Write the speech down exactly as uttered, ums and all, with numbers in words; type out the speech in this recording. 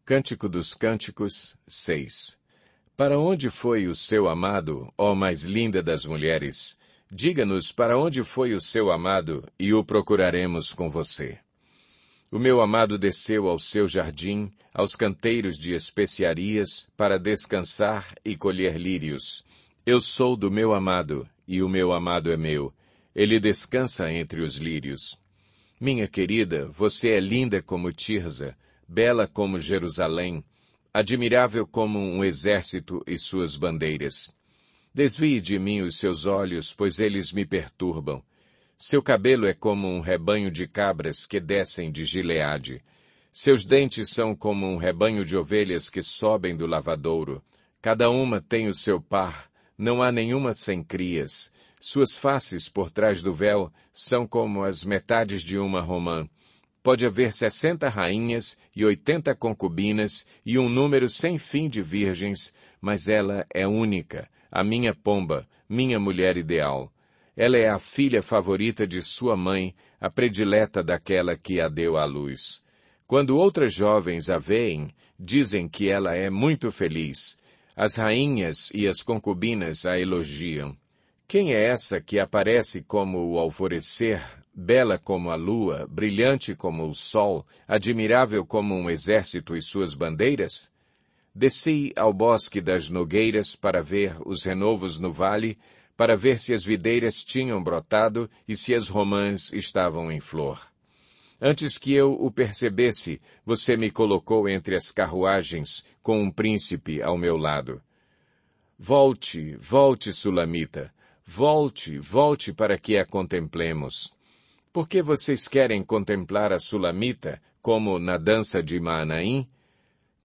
Cântico dos Cânticos, seis. Para onde foi o seu amado, ó mais linda das mulheres? Diga-nos para onde foi o seu amado, e o procuraremos com você. O meu amado desceu ao seu jardim, aos canteiros de especiarias, para descansar e colher lírios. Eu sou do meu amado, e o meu amado é meu. Ele descansa entre os lírios. Minha querida, você é linda como Tirza, bela como Jerusalém, admirável como um exército e suas bandeiras. Desvie de mim os seus olhos, pois eles me perturbam. Seu cabelo é como um rebanho de cabras que descem de Gileade. Seus dentes são como um rebanho de ovelhas que sobem do lavadouro. Cada uma tem o seu par, não há nenhuma sem crias. Suas faces por trás do véu são como as metades de uma romã. Pode haver sessenta rainhas e oitenta concubinas e um número sem fim de virgens, mas ela é única, a minha pomba, minha mulher ideal. Ela é a filha favorita de sua mãe, a predileta daquela que a deu à luz. Quando outras jovens a veem, dizem que ela é muito feliz. As rainhas e as concubinas a elogiam. Quem é essa que aparece como o alvorecer, bela como a lua, brilhante como o sol, admirável como um exército e suas bandeiras? Desci ao bosque das nogueiras para ver os renovos no vale, para ver se as videiras tinham brotado e se as romãs estavam em flor. Antes que eu o percebesse, você me colocou entre as carruagens, com um príncipe ao meu lado. Volte, volte, Sulamita. Volte, volte para que a contemplemos. Por que vocês querem contemplar a Sulamita, como na dança de Maanaim?